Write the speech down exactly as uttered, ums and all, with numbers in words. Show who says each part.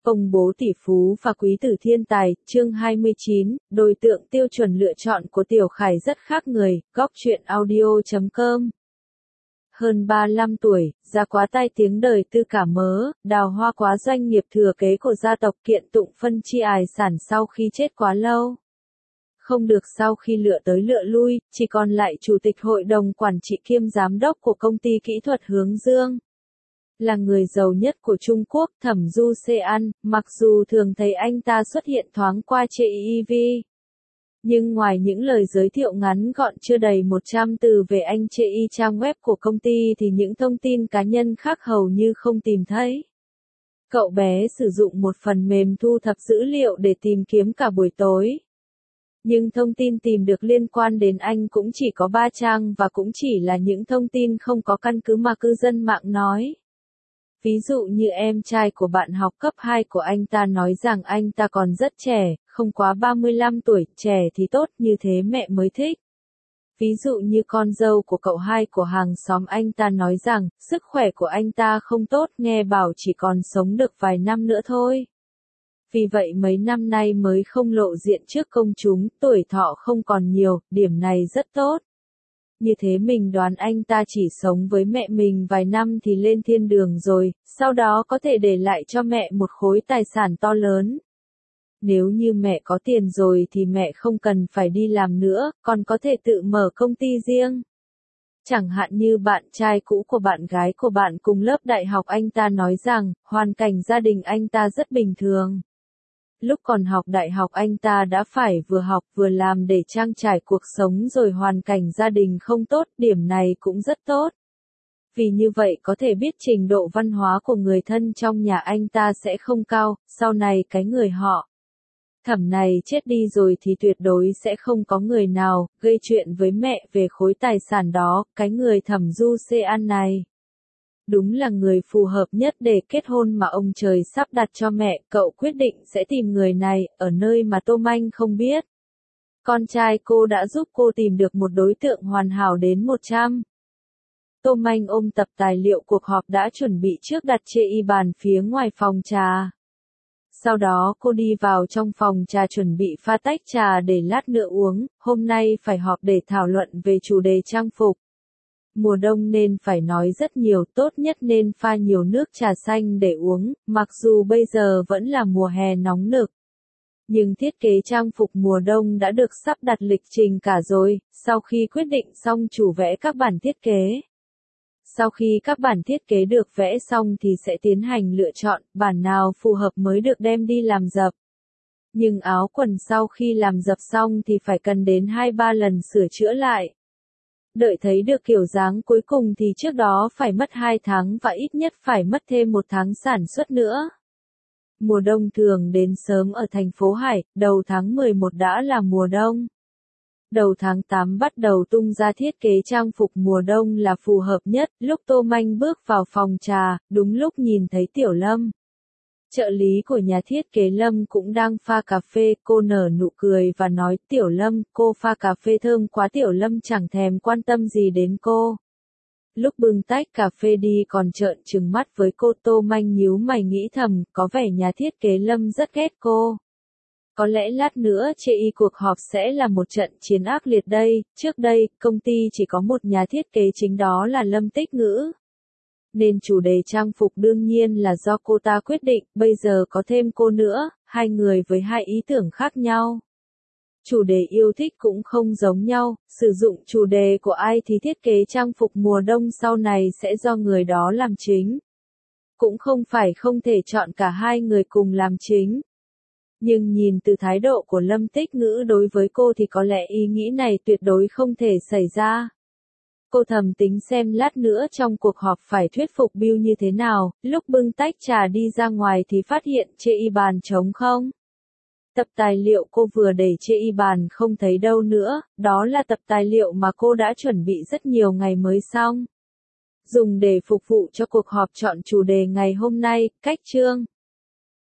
Speaker 1: Công bố tỷ phú và quý tử thiên tài, chương hai mươi chín, đối tượng tiêu chuẩn lựa chọn của Tiểu Khải rất khác người, góc truyện audio chấm com. Hơn ba mươi lăm tuổi, ra quá tai tiếng đời tư cả mớ, đào hoa quá doanh nghiệp thừa kế của gia tộc kiện tụng phân chia tài sản sau khi chết quá lâu. Không được sau khi lựa tới lựa lui, chỉ còn lại chủ tịch hội đồng quản trị kiêm giám đốc của công ty kỹ thuật Hướng Dương. Là người giàu nhất của Trung Quốc, Thẩm Du Sean, mặc dù thường thấy anh ta xuất hiện thoáng qua trên ti vi. Nhưng ngoài những lời giới thiệu ngắn gọn chưa đầy một trăm từ về anh trên trang web của công ty thì những thông tin cá nhân khác hầu như không tìm thấy. Cậu bé sử dụng một phần mềm thu thập dữ liệu để tìm kiếm cả buổi tối. Nhưng thông tin tìm được liên quan đến anh cũng chỉ có ba trang và cũng chỉ là những thông tin không có căn cứ mà cư dân mạng nói. Ví dụ như em trai của bạn học cấp hai của anh ta nói rằng anh ta còn rất trẻ, không quá ba mươi lăm tuổi, trẻ thì tốt, như thế mẹ mới thích. Ví dụ như con dâu của cậu hai của hàng xóm anh ta nói rằng, sức khỏe của anh ta không tốt, nghe bảo chỉ còn sống được vài năm nữa thôi. Vì vậy mấy năm nay mới không lộ diện trước công chúng, tuổi thọ không còn nhiều, điểm này rất tốt. Như thế mình đoán anh ta chỉ sống với mẹ mình vài năm thì lên thiên đường rồi, sau đó có thể để lại cho mẹ một khối tài sản to lớn. Nếu như mẹ có tiền rồi thì mẹ không cần phải đi làm nữa, còn có thể tự mở công ty riêng. Chẳng hạn như bạn trai cũ của bạn gái của bạn cùng lớp đại học anh ta nói rằng, hoàn cảnh gia đình anh ta rất bình thường. Lúc còn học đại học anh ta đã phải vừa học vừa làm để trang trải cuộc sống rồi hoàn cảnh gia đình không tốt, điểm này cũng rất tốt. Vì như vậy có thể biết trình độ văn hóa của người thân trong nhà anh ta sẽ không cao, sau này cái người họ Thẩm này chết đi rồi thì tuyệt đối sẽ không có người nào gây chuyện với mẹ về khối tài sản đó, cái người Thẩm Du Sean này. Đúng là người phù hợp nhất để kết hôn mà ông trời sắp đặt cho mẹ, cậu quyết định sẽ tìm người này, ở nơi mà Tô Manh không biết. Con trai cô đã giúp cô tìm được một đối tượng hoàn hảo đến một trăm. Tô Manh ôm tập tài liệu cuộc họp đã chuẩn bị trước đặt trên bàn phía ngoài phòng trà. Sau đó cô đi vào trong phòng trà chuẩn bị pha tách trà để lát nữa uống, hôm nay phải họp để thảo luận về chủ đề trang phục. Mùa đông nên phải nói rất nhiều, tốt nhất nên pha nhiều nước trà xanh để uống, mặc dù bây giờ vẫn là mùa hè nóng nực. Nhưng thiết kế trang phục mùa đông đã được sắp đặt lịch trình cả rồi, sau khi quyết định xong chủ vẽ các bản thiết kế. Sau khi các bản thiết kế được vẽ xong thì sẽ tiến hành lựa chọn, bản nào phù hợp mới được đem đi làm dập. Nhưng áo quần sau khi làm dập xong thì phải cần đến hai ba lần sửa chữa lại. Đợi thấy được kiểu dáng cuối cùng thì trước đó phải mất hai tháng và ít nhất phải mất thêm một tháng sản xuất nữa. Mùa đông thường đến sớm ở thành phố Hải, đầu tháng mười một đã là mùa đông. Đầu tháng tám bắt đầu tung ra thiết kế trang phục mùa đông là phù hợp nhất, lúc Tô Manh bước vào phòng trà, đúng lúc nhìn thấy Tiểu Lâm. Trợ lý của nhà thiết kế Lâm cũng đang pha cà phê, cô nở nụ cười và nói, Tiểu Lâm, cô pha cà phê thơm quá. Tiểu Lâm chẳng thèm quan tâm gì đến cô. Lúc bưng tách cà phê đi còn trợn trừng mắt với cô. Tô Manh nhíu mày nghĩ thầm, có vẻ nhà thiết kế Lâm rất ghét cô. Có lẽ lát nữa chê y cuộc họp sẽ là một trận chiến ác liệt đây, trước đây, công ty chỉ có một nhà thiết kế chính đó là Lâm Tích Ngữ. Nên chủ đề trang phục đương nhiên là do cô ta quyết định, bây giờ có thêm cô nữa, hai người với hai ý tưởng khác nhau. Chủ đề yêu thích cũng không giống nhau, sử dụng chủ đề của ai thì thiết kế trang phục mùa đông sau này sẽ do người đó làm chính. Cũng không phải không thể chọn cả hai người cùng làm chính. Nhưng nhìn từ thái độ của Lâm Tích Ngữ đối với cô thì có lẽ ý nghĩ này tuyệt đối không thể xảy ra. Cô thầm tính xem lát nữa trong cuộc họp phải thuyết phục Bill như thế nào, lúc bưng tách trà đi ra ngoài thì phát hiện trên y bàn trống không. Tập tài liệu cô vừa để trên y bàn không thấy đâu nữa, đó là tập tài liệu mà cô đã chuẩn bị rất nhiều ngày mới xong. Dùng để phục vụ cho cuộc họp chọn chủ đề ngày hôm nay, cách chương.